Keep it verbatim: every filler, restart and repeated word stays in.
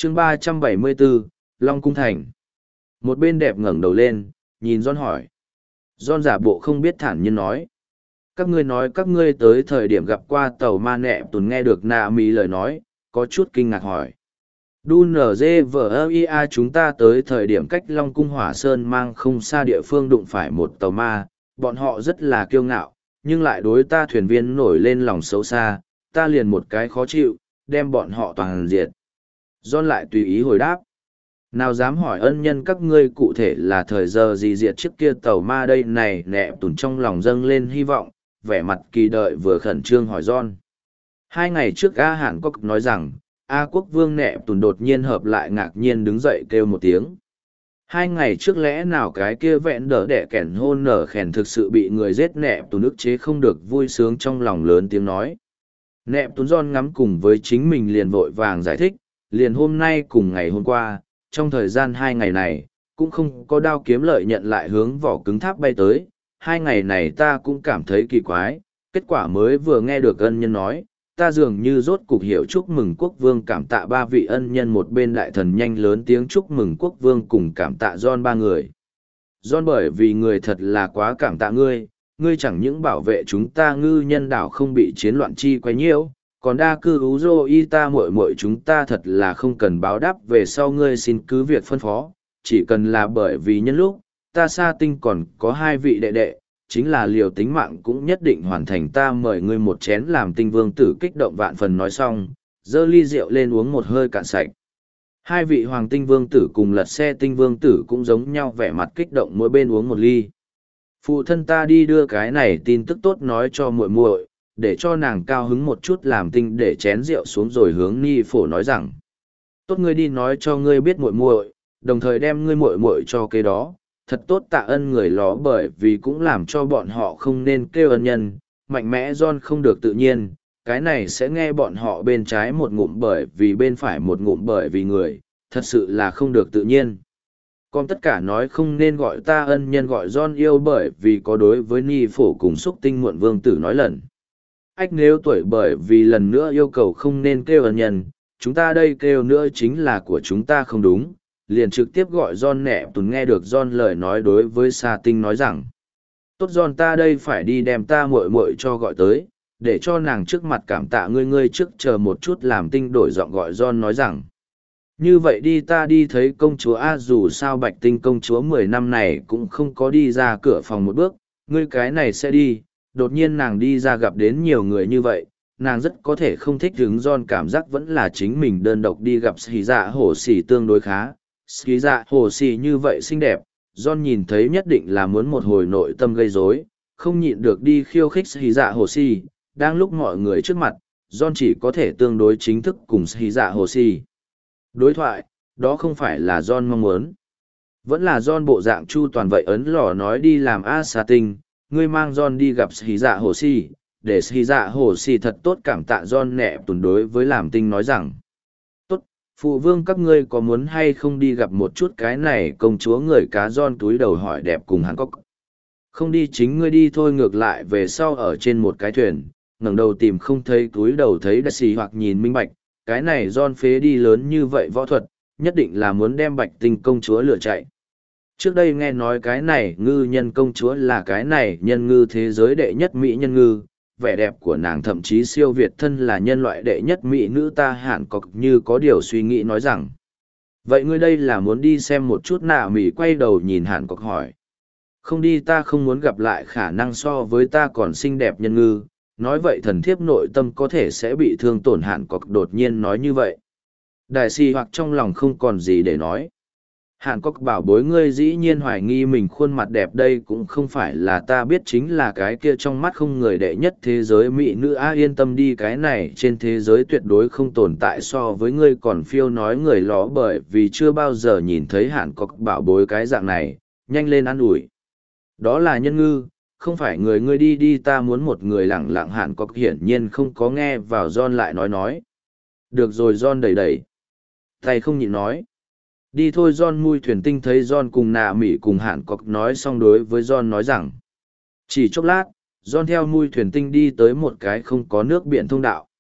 chương ba trăm bảy mươi bốn, Long Cung Thành. Một bên đẹp ngẩng đầu lên, nhìn John hỏi. John giả bộ không biết thản nhiên nói. Các ngươi nói các ngươi tới thời điểm gặp qua tàu ma nẹ tùn nghe được nạ mỹ lời nói, có chút kinh ngạc hỏi. Đu nở dê vờ ia chúng ta tới thời điểm cách Long Cung Hỏa Sơn mang không xa địa phương đụng phải một tàu ma, bọn họ rất là kiêu ngạo, nhưng lại đối ta thuyền viên nổi lên lòng xấu xa, ta liền một cái khó chịu, đem bọn họ toàn diệt. John lại tùy ý hồi đáp. Nào dám hỏi ân nhân các ngươi cụ thể là thời giờ gì diệt trước kia tàu ma đây này nẹ tùn trong lòng dâng lên hy vọng, vẻ mặt kỳ đợi vừa khẩn trương hỏi John. Hai ngày trước A Hàn Quốc nói rằng, A Quốc vương nẹ tùn đột nhiên hợp lại ngạc nhiên đứng dậy kêu một tiếng. Hai ngày trước lẽ nào cái kia vẹn đỡ đẻ kẻn hôn nở khèn thực sự bị người giết nẹ tùn ức chế không được vui sướng trong lòng lớn tiếng nói. Nẹ tùn John ngắm cùng với chính mình liền vội vàng giải thích, liền hôm nay cùng ngày hôm qua, trong thời gian hai ngày này, cũng không có đao kiếm lợi nhận lại hướng vỏ cứng tháp bay tới. Hai ngày này ta cũng cảm thấy kỳ quái, kết quả mới vừa nghe được ân nhân nói, ta dường như rốt cục hiểu chúc mừng quốc vương cảm tạ ba vị ân nhân một bên đại thần nhanh lớn tiếng chúc mừng quốc vương cùng cảm tạ John ba người. John bởi vì người thật là quá cảm tạ ngươi, ngươi chẳng những bảo vệ chúng ta ngư nhân đảo không bị chiến loạn chi quấy nhiễu, còn đa cư ú dô y ta muội muội chúng ta thật là không cần báo đáp về sau ngươi xin cứ việc phân phó, chỉ cần là bởi vì nhân lúc, ta xa tinh còn có hai vị đệ đệ, chính là liều tính mạng cũng nhất định hoàn thành ta mời ngươi một chén làm tinh vương tử kích động vạn phần nói xong, dơ ly rượu lên uống một hơi cạn sạch. Hai vị hoàng tinh vương tử cùng lật xe tinh vương tử cũng giống nhau vẻ mặt kích động mỗi bên uống một ly. Phụ thân ta đi đưa cái này tin tức tốt nói cho muội muội, để cho nàng cao hứng một chút làm tinh để chén rượu xuống rồi hướng ni phổ nói rằng. Tốt ngươi đi nói cho ngươi biết muội muội, đồng thời đem ngươi muội muội cho cái đó. Thật tốt tạ ân người ló bởi vì cũng làm cho bọn họ không nên kêu ân nhân, mạnh mẽ John không được tự nhiên, cái này sẽ nghe bọn họ bên trái một ngụm bởi vì bên phải một ngụm bởi vì người, thật sự là không được tự nhiên. Còn tất cả nói không nên gọi ta ân nhân gọi John yêu bởi vì có đối với ni phổ cùng xúc tinh muộn vương tử nói lần. Ách nếu tuổi bởi vì lần nữa yêu cầu không nên kêu ân nhân, chúng ta đây kêu nữa chính là của chúng ta không đúng. Liền trực tiếp gọi John nẹ tùn nghe được John lời nói đối với Sa Tinh nói rằng. Tốt John ta đây phải đi đem ta muội muội cho gọi tới, để cho nàng trước mặt cảm tạ ngươi ngươi trước chờ một chút làm Tinh đổi giọng gọi John nói rằng. Như vậy đi ta đi thấy công chúa A dù sao Bạch Tinh công chúa mười năm này cũng không có đi ra cửa phòng một bước, ngươi cái này sẽ đi, đột nhiên nàng đi ra gặp đến nhiều người như vậy. Nàng rất có thể không thích hứng John cảm giác vẫn là chính mình đơn độc đi gặp xì dạ hổ xì tương đối khá. Ski dạ hồ xì như vậy xinh đẹp, John nhìn thấy nhất định là muốn một hồi nội tâm gây rối, không nhịn được đi khiêu khích Ski dạ hồ xì. Đang lúc mọi người trước mặt, John chỉ có thể tương đối chính thức cùng Ski dạ hồ xì. Đối thoại, đó không phải là John mong muốn. Vẫn là John bộ dạng chu toàn vậy ấn lò nói đi làm A Sa Tinh, ngươi mang John đi gặp Ski dạ hồ xì, để Ski dạ hồ xì thật tốt cảm tạ John nẹ tùn đối với làm tinh nói rằng. Phụ vương các ngươi có muốn hay không đi gặp một chút cái này công chúa người cá John túi đầu hỏi đẹp cùng hắn có. Không đi chính ngươi đi thôi ngược lại về sau ở trên một cái thuyền, ngẩng đầu tìm không thấy túi đầu thấy đại xì hoặc nhìn minh bạch, cái này John phế đi lớn như vậy võ thuật, nhất định là muốn đem Bạch Tinh công chúa lừa chạy. Trước đây nghe nói cái này ngư nhân công chúa là cái này nhân ngư thế giới đệ nhất mỹ nhân ngư, vẻ đẹp của nàng thậm chí siêu việt thân là nhân loại đệ nhất mỹ nữ ta Hàn Cốc như có điều suy nghĩ nói rằng. Vậy ngươi đây là muốn đi xem một chút nào Mỹ quay đầu nhìn Hàn Cốc hỏi. Không đi ta không muốn gặp lại khả năng so với ta còn xinh đẹp nhân ngư, nói vậy thần thiếp nội tâm có thể sẽ bị thương tổn Hàn Cốc đột nhiên nói như vậy. Đại si hoặc trong lòng không còn gì để nói. Hàn Cốc bảo bối ngươi dĩ nhiên hoài nghi mình khuôn mặt đẹp đây cũng không phải là ta biết chính là cái kia trong mắt không người đệ nhất thế giới mỹ nữ a yên tâm đi cái này trên thế giới tuyệt đối không tồn tại so với ngươi còn phiêu nói người ló bởi vì chưa bao giờ nhìn thấy Hàn Cốc bảo bối cái dạng này, nhanh lên ăn ủi. Đó là nhân ngư, không phải người ngươi đi đi ta muốn một người lẳng lặng Hàn Cốc hiển nhiên không có nghe vào John lại nói nói. Được rồi John đẩy đẩy. Tay không nhịn nói. Đi thôi John mui thuyền tinh thấy John cùng nạ Mỹ cùng Hàn Cốc nói xong đối với John nói rằng. Chỉ chốc lát, John theo mui thuyền tinh đi tới một cái không có nước biển thông đạo.